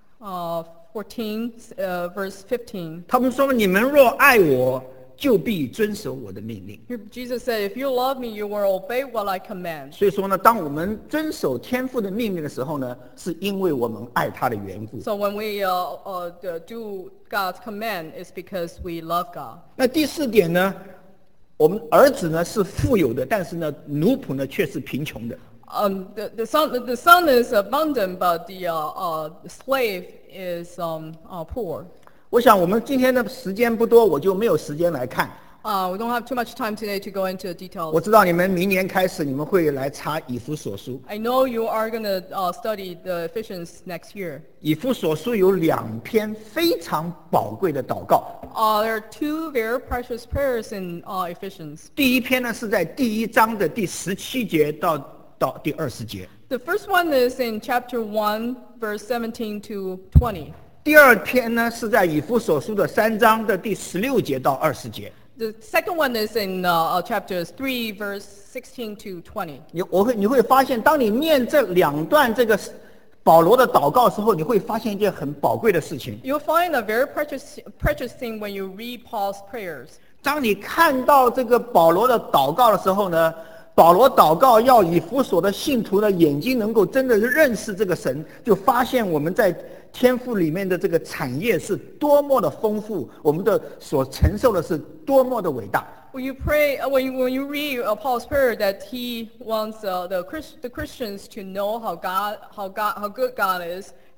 uh, fourteen, uh, verse fifteen, 他们说：“你们若爱我，就必遵守我的命令。 here Jesus said, "If you love me, you will obey what I command." ” 所以说呢，当我们遵守天父的命令的时候呢，是因为我们爱他的缘故。 So when we uh, uh, d- do God's command, it's because we love God. 那第四点呢，我们儿子呢是富有的，但是呢，奴仆呢却是贫穷的。 Um, the, the, son, the son is abundant, but the uh, uh, slave is um, uh, poor. 我想我们今天的时间不多，我就没有时间来看。 Uh, we don't have too much time today to go into the details. 我知道你们明年开始你们会来查以弗所书。 I know you are going to uh, study the Ephesians next year. 以弗所书有两篇非常宝贵的祷告。 Uh, there are two very precious prayers in uh, Ephesians. 第一篇呢是在第一章的第十七节到到第二十节。 The first one is in chapter one, verse seventeen to twenty. 第二篇呢是在以弗所书的三章的第十六节到二十节。 The second one is in uh, uh, chapters three, verse sixteen to twenty. 你我会你会发现，当你念这两段这个保罗的祷告的时候，你会发现一件很宝贵的事情。 You'll find a very precious, precious thing when you read Paul's prayers. 当你看到这个保罗的祷告的时候呢，保罗祷告要以弗所的信徒的眼睛能够真的认识这个神，就发现我们在天赋里面的这个产业是多么的丰富，我们的所承受的是多么的伟大。 When you pray, uh, when you, when you read uh, Paul's prayer, that he wants uh, the Christ, the Christians to know how God, how God, how good God is,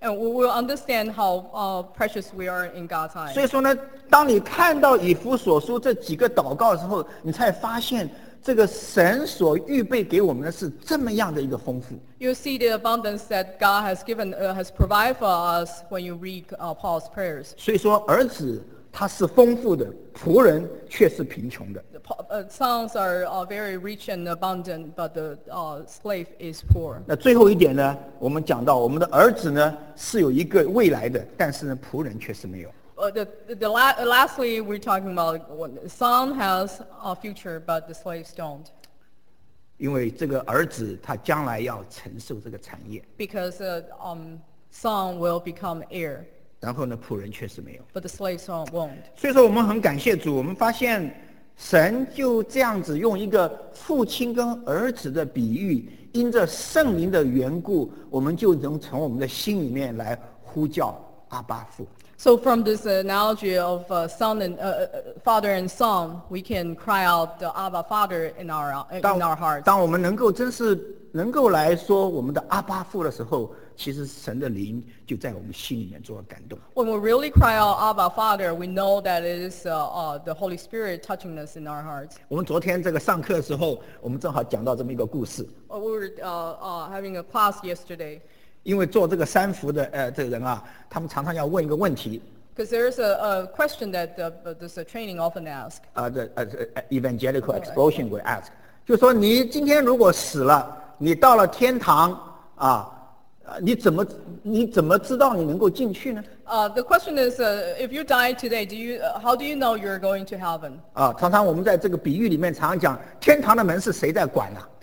And we will understand how uh, precious we are in God's 所 eyes. 以说呢，当你看到以弗所书这几个祷告的时候，你才发现这个神所预备给我们的是这么样的一个丰富。 You see the abundance that God has given, uh, has provided for us when you read uh, Paul's prayers. 所以说，儿子他是丰富的，仆人却是贫穷的。 The po- uh, sons are uh, very rich and abundant, but the uh, slave is poor. 那最后一点呢，我们讲到我们的儿子呢是有一个未来的，但是呢，仆人却是没有。 Uh, the, the la- lastly, we're talking about when the son has a future, but the slaves don't. 因为这个儿子他将来要承受这个产业， Because the um, son will become heir, 然后呢，仆人确实没有。 but the slaves won't. won't. 所以说，我们很感谢主，我们发现神就这样子用一个父亲跟儿子的比喻，因着圣灵的缘故，我们就能从我们的心里面来呼叫阿爸父。 So from this analogy of uh, son and uh, uh, father and son, we can cry out the Abba Father in our uh, in 当 our hearts. 当我们能够真是能够来说我们的阿爸父的时候，其实神的灵就在我们心里面做感动。 When we really cry out Abba Father, we know that it is uh, uh, the Holy Spirit touching us in our hearts. 我们昨天这个上课的时候，我们正好讲到这么一个故事。 Uh, we were uh, uh, having a class yesterday. 因为做这个三福的呃这个人啊，他们常常要问一个问题， Because there's a, a question that uh, uh, this uh, training often asks. 啊的呃呃 evangelical explosion will ask，就说你今天如果死了，你到了天堂啊，呃你怎么你怎么知道你能够进去呢？ Uh, the question is, uh, if you die today, do you, uh, how do you know you're going to heaven? 啊，常常我们在这个比喻里面常常讲，天堂的门是谁在管啊？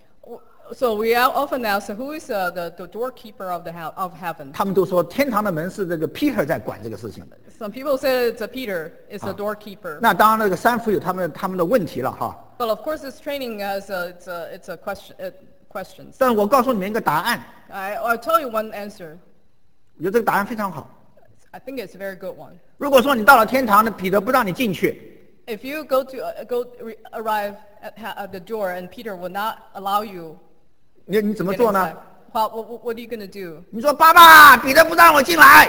So we are often ask, who is uh, the, the doorkeeper of the hea- of heaven? 他们都说天堂的门是这个 Peter 在管这个事情。 Some people say it's a Peter, is the doorkeeper. 那当然，那个三福有他们他们的问题了哈。 But of course, this training has a, it's a, it's a question, uh, questions. 但我告诉你们一个答案， I, I'll tell you one answer. 我觉得这个答案非常好。 I think it's a very good one. 如果说你到了天堂呢，彼得不让你进去， If you go to uh, go re- arrive at, ha- at the door and Peter will not allow you 你你怎么 get 做呢 inside,？well, what, what are you going to do? 你说爸爸，彼得不让我进来，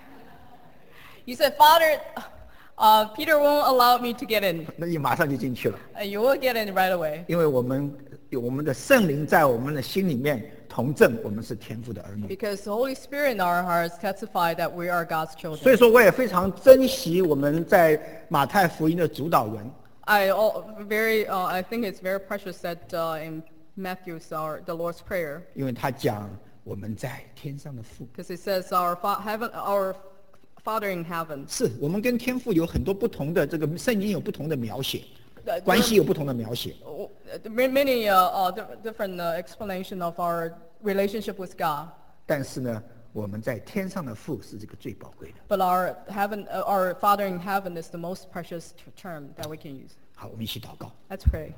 You said, Father, uh, Peter won't allow me to get in. 那你马上就进去了， And you will get in right away. 因为我们有我们的圣灵在我们的心里面同证，我们是天父的儿女。 Because the Holy Spirit in our hearts testify that we are God's 所 children. 以说，我也非常珍惜我们在马太福音的主导文， I al- very, uh, I think it's very precious that uh, in Matthew's our the Lord's Prayer, 因为他讲我们在天上的父， because it says our fa- heaven, our Father in heaven. 是我们跟天父有很多不同的这个圣经有不同的描写， Uh, 关系有不同的描写。 uh, Many uh, uh, di- different uh, explanation of our relationship with God, 但是呢，我们在天上的父是这个最宝贵的。 but our heaven, uh, our Father in heaven is the most precious t- term that we can use. 好，我们一起祷告。 Let's pray.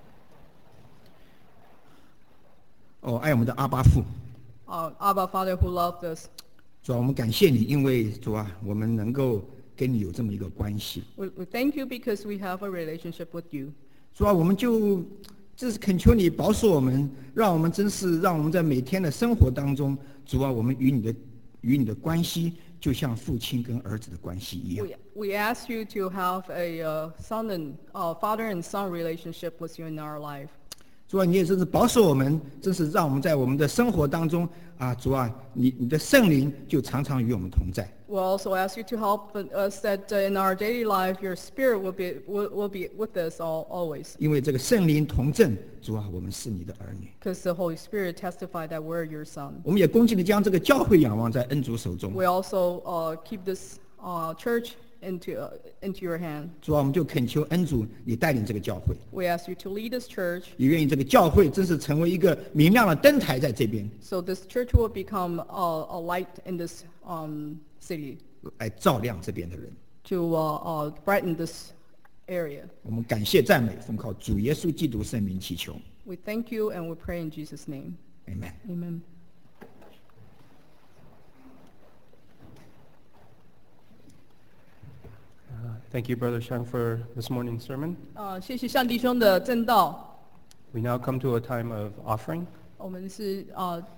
哦，爱我们的阿巴父， Uh, Abba, Father who loved us, 主啊，我们感谢你，因为主啊，我们能够跟你有这么一个关系。 we, we thank you because we have a relationship with you. 主啊，我们就就是恳求你保守我们，让我们真是让我们在每天的生活当中，主啊，我们与你的与你的关系就像父亲跟儿子的关系一样。 We, we ask you to have a uh, son and uh, father and son relationship with you in our life. 主啊，你也真是保守我们，真是让我们在我们的生活当中啊，主啊，你你的圣灵就常常与我们同在。 We'll also ask you to help us that uh, in our daily life, your spirit will be will, will be with us all, always. 因为这个圣灵同证，主啊，我们是你的儿女。 Because the Holy Spirit testified that we're your son. 我们也恭敬地将这个教会仰望在恩主手中。 We also uh, keep this uh, church into uh, into your hand. 主啊，我们就恳求恩主，你带领这个教会， We ask you to lead this church 也愿意这个教会真是成为一个明亮的灯台在这边， so this church will become a, a light in this um, city 来照亮这边的人。 to uh, uh, brighten this area. 我们感谢赞美，奉靠主耶稣基督圣名祈求 We thank you and we pray in Jesus' name. ，Amen。 Amen. Uh, Thank you, Brother Shang, for this morning's sermon. 呃，谢谢向弟兄的正道。 We now come to a time of offering. 我们是呃